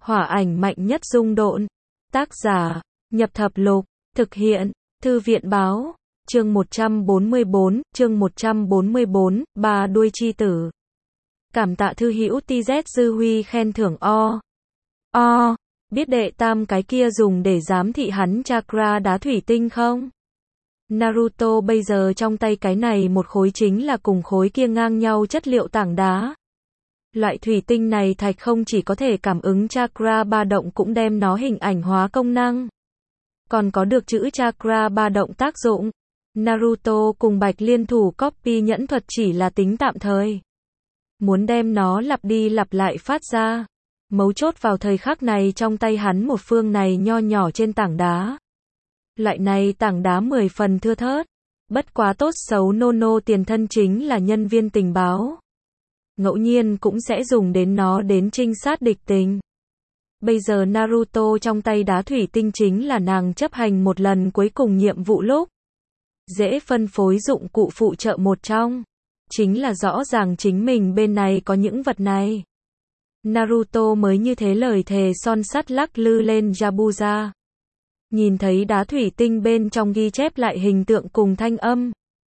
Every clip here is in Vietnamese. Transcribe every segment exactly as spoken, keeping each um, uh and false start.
Hỏa ảnh mạnh nhất dung độn. Tác giả, Nhập Thập Lục, thực hiện, Thư viện báo, chương một trăm bốn mươi bốn, chương một trăm bốn mươi bốn, ba đuôi chi tử. Cảm tạ thư hữu ti dét Dư Huy khen thưởng o. O, biết đệ tam cái kia dùng để giám thị hắn chakra đá thủy tinh không? Naruto bây giờ trong tay cái này một khối chính là cùng khối kia ngang nhau chất liệu tảng đá. Loại thủy tinh này thạch không chỉ có thể cảm ứng chakra ba động cũng đem nó hình ảnh hóa công năng. Còn có được chữ chakra ba động tác dụng. Naruto cùng Bạch Liên thủ copy nhẫn thuật chỉ là tính tạm thời. Muốn đem nó lặp đi lặp lại phát ra. Mấu chốt vào thời khắc này trong tay hắn một phương này nho nhỏ trên tảng đá. Loại này tảng đá mười phần thưa thớt. Bất quá tốt xấu Nono tiền thân chính là nhân viên tình báo. Ngẫu nhiên cũng sẽ dùng đến nó đến trinh sát địch tình. Bây giờ Naruto trong tay đá thủy tinh chính là nàng chấp hành một lần cuối cùng nhiệm vụ lúc. Dễ phân phối dụng cụ phụ trợ một trong. Chính là rõ ràng chính mình bên này có những vật này. Naruto mới như thế lời thề son sắt lắc lư lên Yabuza. Nhìn thấy đá thủy tinh bên trong ghi chép lại hình tượng cùng thanh âm.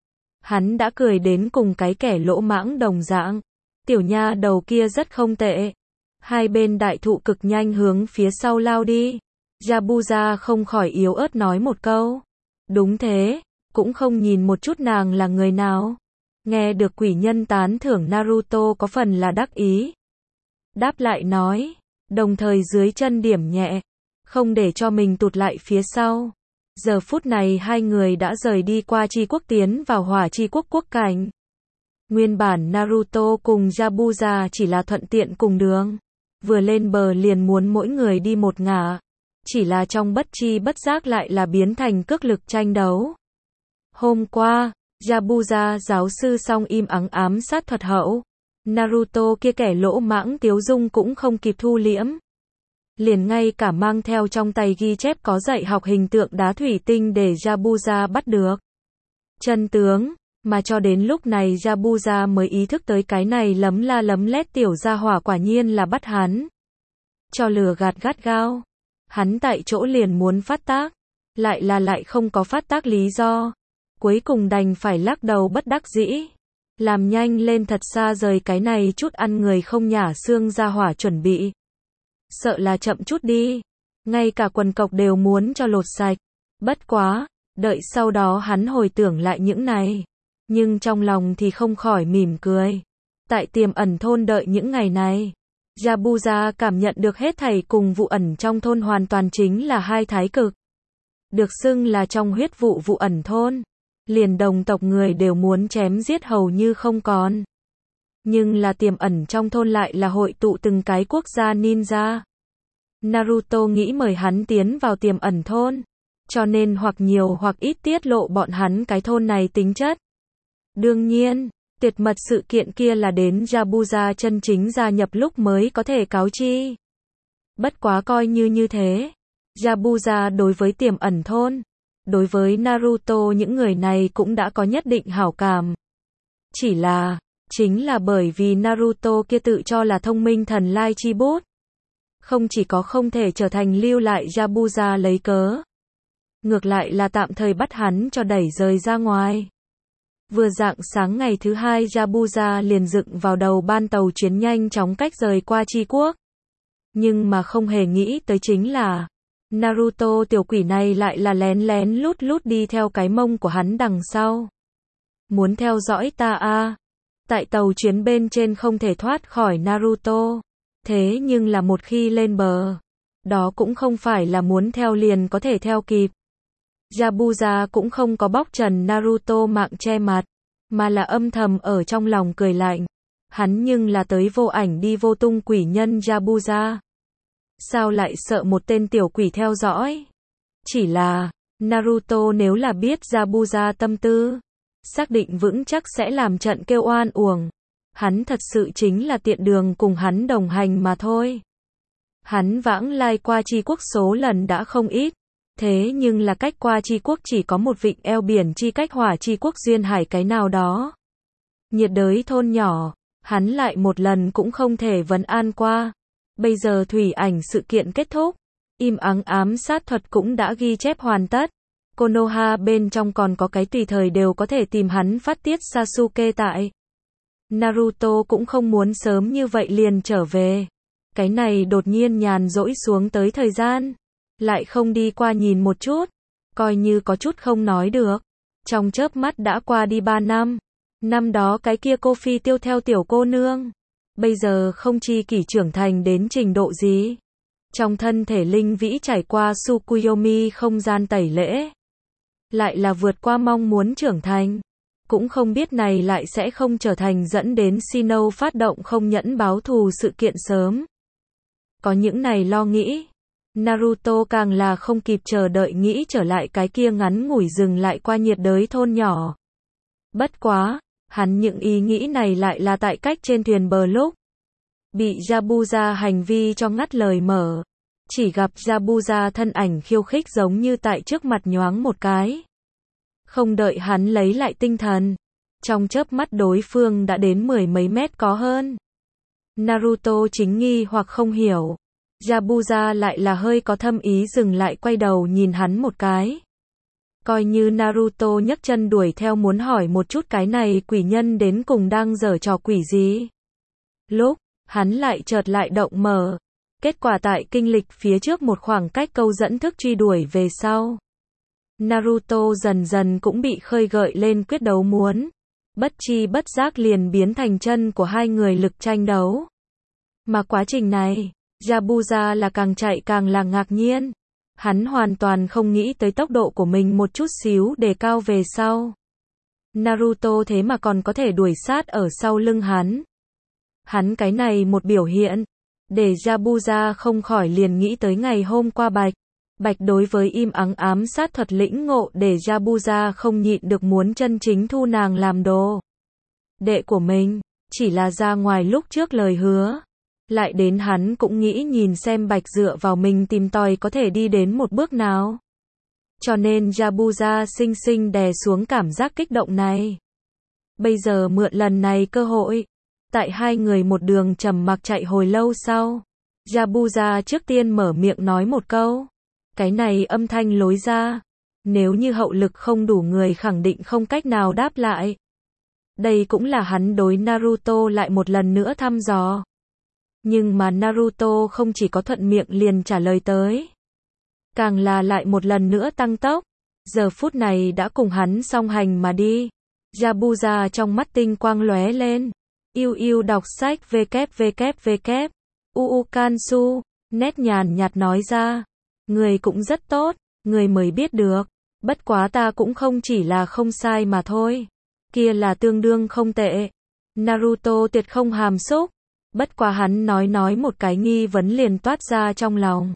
Hắn đã cười đến cùng cái kẻ lỗ mãng đồng dạng. Tiểu nha đầu kia rất không tệ. Hai bên đại thụ cực nhanh hướng phía sau lao đi. Yabuza không khỏi yếu ớt nói một câu. Đúng thế, cũng không nhìn một chút nàng là người nào. Nghe được quỷ nhân tán thưởng Naruto có phần là đắc ý. Đáp lại nói, đồng thời dưới chân điểm nhẹ, không để cho mình tụt lại phía sau. Giờ phút này hai người đã rời đi qua Chi Quốc tiến vào Hỏa Chi Quốc quốc cảnh. Nguyên bản Naruto cùng Yabuza chỉ là thuận tiện cùng đường. Vừa lên bờ liền muốn mỗi người đi một ngả. Chỉ là trong bất chi bất giác lại là biến thành cước lực tranh đấu. Hôm qua, Yabuza giáo sư song im ắng ám sát thuật hậu. Naruto kia kẻ lỗ mãng tiếu dung cũng không kịp thu liễm. Liền ngay cả mang theo trong tay ghi chép có dạy học hình tượng đá thủy tinh để Yabuza bắt được. Chân tướng, mà cho đến lúc này Yabuza mới ý thức tới cái này lấm la lấm lét tiểu gia hỏa quả nhiên là bắt hắn. Cho lừa gạt gắt gao. Hắn tại chỗ liền muốn phát tác. Lại là lại không có phát tác lý do. Cuối cùng đành phải lắc đầu bất đắc dĩ. Làm nhanh lên thật xa rời cái này chút ăn người không nhả xương gia hỏa chuẩn bị. Sợ là chậm chút đi. Ngay cả quần cộc đều muốn cho lột sạch. Bất quá, đợi sau đó hắn hồi tưởng lại những này. Nhưng trong lòng thì không khỏi mỉm cười. Tại tiềm ẩn thôn đợi những ngày này. Yabuza cảm nhận được hết thảy cùng vụ ẩn trong thôn hoàn toàn chính là hai thái cực. Được xưng là trong huyết vụ vụ ẩn thôn. Liền đồng tộc người đều muốn chém giết hầu như không còn. Nhưng là tiềm ẩn trong thôn lại là hội tụ từng cái quốc gia ninja. Naruto nghĩ mời hắn tiến vào tiềm ẩn thôn. Cho nên hoặc nhiều hoặc ít tiết lộ bọn hắn cái thôn này tính chất. Đương nhiên, tuyệt mật sự kiện kia là đến Yabuza chân chính gia nhập lúc mới có thể cáo chi. Bất quá coi như như thế. Yabuza đối với tiềm ẩn thôn. Đối với Naruto những người này cũng đã có nhất định hảo cảm. Chỉ là, chính là bởi vì Naruto kia tự cho là thông minh thần lai chi bút. Không chỉ có không thể trở thành lưu lại Yabuza lấy cớ. Ngược lại là tạm thời bắt hắn cho đẩy rời ra ngoài. Vừa rạng sáng ngày thứ hai Yabuza liền dựng vào đầu ban tàu chuyến nhanh chóng cách rời qua Chi Quốc. Nhưng mà không hề nghĩ tới chính là Naruto tiểu quỷ này lại là lén lén lút lút đi theo cái mông của hắn đằng sau. Muốn theo dõi ta à? Tại tàu chuyến bên trên không thể thoát khỏi Naruto. Thế nhưng là một khi lên bờ, đó cũng không phải là muốn theo liền có thể theo kịp. Yabuza cũng không có bóc trần Naruto mạng che mặt, mà là âm thầm ở trong lòng cười lạnh. Hắn nhưng là tới vô ảnh đi vô tung quỷ nhân Yabuza. Sao lại sợ một tên tiểu quỷ theo dõi? Chỉ là, Naruto nếu là biết Yabuza tâm tư, xác định vững chắc sẽ làm trận kêu oan uổng. Hắn thật sự chính là tiện đường cùng hắn đồng hành mà thôi. Hắn vãng lai qua Chi Quốc số lần đã không ít. Thế nhưng là cách qua Chi Quốc chỉ có một vịnh eo biển chi cách Hỏa Chi Quốc duyên hải cái nào đó. Nhiệt đới thôn nhỏ, hắn lại một lần cũng không thể vấn an qua. Bây giờ thủy ảnh sự kiện kết thúc, im ắng ám sát thuật cũng đã ghi chép hoàn tất. Konoha bên trong còn có cái tùy thời đều có thể tìm hắn phát tiết Sasuke tại. Naruto cũng không muốn sớm như vậy liền trở về. Cái này đột nhiên nhàn rỗi xuống tới thời gian, lại không đi qua nhìn một chút, coi như có chút không nói được. Trong chớp mắt đã qua đi ba năm. Năm đó cái kia cô phi tiêu theo tiểu cô nương, bây giờ không chi kỷ trưởng thành đến trình độ gì. Trong thân thể linh vĩ trải qua Tsukuyomi không gian tẩy lễ, lại là vượt qua mong muốn trưởng thành. Cũng không biết này lại sẽ không trở thành dẫn đến Shino phát động không nhẫn báo thù sự kiện sớm. Có những này lo nghĩ, Naruto càng là không kịp chờ đợi nghĩ trở lại cái kia ngắn ngủi dừng lại qua nhiệt đới thôn nhỏ. Bất quá, hắn những ý nghĩ này lại là tại cách trên thuyền bờ lúc bị Yabuza hành vi cho ngắt lời mở. Chỉ gặp Yabuza thân ảnh khiêu khích giống như tại trước mặt nhoáng một cái. Không đợi hắn lấy lại tinh thần, trong chớp mắt đối phương đã đến mười mấy mét có hơn. Naruto chính nghi hoặc không hiểu. Yabuza lại là hơi có thâm ý dừng lại quay đầu nhìn hắn một cái. Coi như Naruto nhấc chân đuổi theo muốn hỏi một chút cái này quỷ nhân đến cùng đang giở trò quỷ gì. Lúc, hắn lại chợt lại động mở. Kết quả tại kinh lịch phía trước một khoảng cách câu dẫn thức truy đuổi về sau. Naruto dần dần cũng bị khơi gợi lên quyết đấu muốn. Bất chi bất giác liền biến thành chân của hai người lực tranh đấu. Mà quá trình này, Yabuza là càng chạy càng là ngạc nhiên. Hắn hoàn toàn không nghĩ tới tốc độ của mình một chút xíu đề cao về sau. Naruto thế mà còn có thể đuổi sát ở sau lưng hắn. Hắn cái này một biểu hiện, để Yabuza không khỏi liền nghĩ tới ngày hôm qua Bạch. Bạch đối với im ắng ám sát thuật lĩnh ngộ để Yabuza không nhịn được muốn chân chính thu nàng làm đồ đệ của mình, chỉ là ra ngoài lúc trước lời hứa. Lại đến hắn cũng nghĩ nhìn xem Bạch dựa vào mình tìm tòi có thể đi đến một bước nào. Cho nên Yabuza sinh sinh đè xuống cảm giác kích động này. Bây giờ mượn lần này cơ hội, tại hai người một đường trầm mặc chạy hồi lâu sau, Yabuza trước tiên mở miệng nói một câu. Cái này âm thanh lối ra, nếu như hậu lực không đủ người khẳng định không cách nào đáp lại. Đây cũng là hắn đối Naruto lại một lần nữa thăm dò. Nhưng mà Naruto không chỉ có thuận miệng liền trả lời tới, càng là lại một lần nữa tăng tốc. Giờ phút này đã cùng hắn song hành mà đi. Yabuza trong mắt tinh quang lóe lên. Yêu yêu đọc sách www. Uu Kansu, nét nhàn nhạt nói ra. Người cũng rất tốt, người mới biết được. Bất quá ta cũng không chỉ là không sai mà thôi. Kia là tương đương không tệ. Naruto tuyệt không hàm xúc. Bất quá hắn nói nói một cái nghi vấn liền toát ra trong lòng.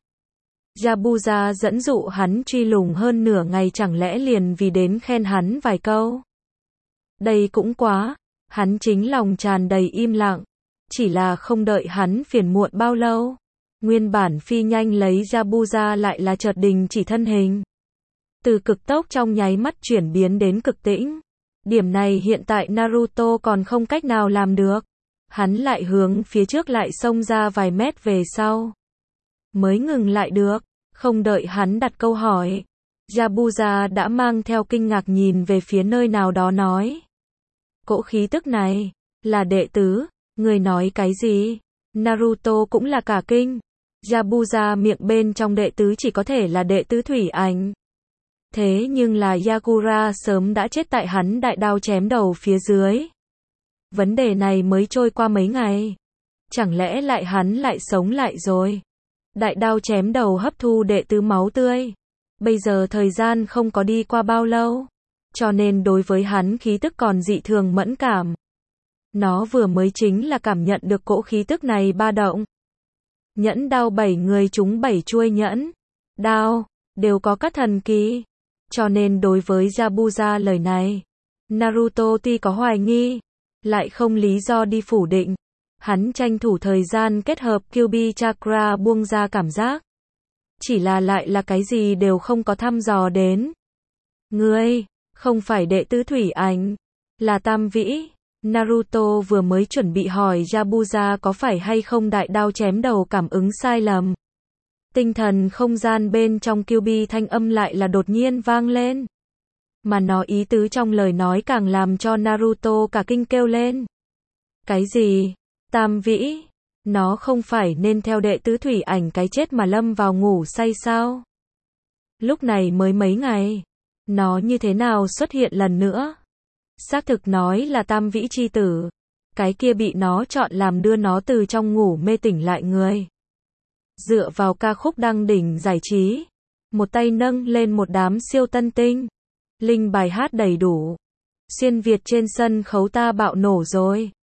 Yabuza dẫn dụ hắn truy lùng hơn nửa ngày chẳng lẽ liền vì đến khen hắn vài câu. Đây cũng quá, hắn chính lòng tràn đầy im lặng. Chỉ là không đợi hắn phiền muộn bao lâu. Nguyên bản phi nhanh lấy Yabuza lại là chợt đình chỉ thân hình. Từ cực tốc trong nháy mắt chuyển biến đến cực tĩnh. Điểm này hiện tại Naruto còn không cách nào làm được. Hắn lại hướng phía trước lại xông ra vài mét về sau. Mới ngừng lại được, không đợi hắn đặt câu hỏi. Yabuza đã mang theo kinh ngạc nhìn về phía nơi nào đó nói. Cỗ khí tức này, là đệ tứ, người nói cái gì? Naruto cũng là cả kinh. Yabuza miệng bên trong đệ tứ chỉ có thể là đệ tứ thủy ảnh. Thế nhưng là Yagura sớm đã chết tại hắn đại đao chém đầu phía dưới. Vấn đề này mới trôi qua mấy ngày. Chẳng lẽ lại hắn lại sống lại rồi? Đại đao chém đầu hấp thu đệ tứ máu tươi. Bây giờ thời gian không có đi qua bao lâu. Cho nên đối với hắn khí tức còn dị thường mẫn cảm. Nó vừa mới chính là cảm nhận được cỗ khí tức này ba động. Nhẫn đao bảy người chúng bảy chuôi nhẫn đao, đều có các thần kỳ. Cho nên đối với Yabuza lời này, Naruto tuy có hoài nghi, lại không lý do đi phủ định. Hắn tranh thủ thời gian kết hợp Kyuubi Chakra buông ra cảm giác. Chỉ là lại là cái gì đều không có thăm dò đến. Ngươi, không phải đệ tứ thủy ảnh, là tam vĩ. Naruto vừa mới chuẩn bị hỏi Yabuza có phải hay không đại đao chém đầu cảm ứng sai lầm. Tinh thần không gian bên trong Kyuubi thanh âm lại là đột nhiên vang lên. Mà nó ý tứ trong lời nói càng làm cho Naruto cả kinh kêu lên. Cái gì? Tam vĩ? Nó không phải nên theo đệ tứ thủy ảnh cái chết mà lâm vào ngủ say sao? Lúc này mới mấy ngày. Nó như thế nào xuất hiện lần nữa? Xác thực nói là tam vĩ chi tử. Cái kia bị nó chọn làm đưa nó từ trong ngủ mê tỉnh lại người. Dựa vào ca khúc đăng đỉnh giải trí. Một tay nâng lên một đám siêu tân tinh. Linh bài hát đầy đủ. Xuyên Việt trên sân khấu ta bạo nổ rồi.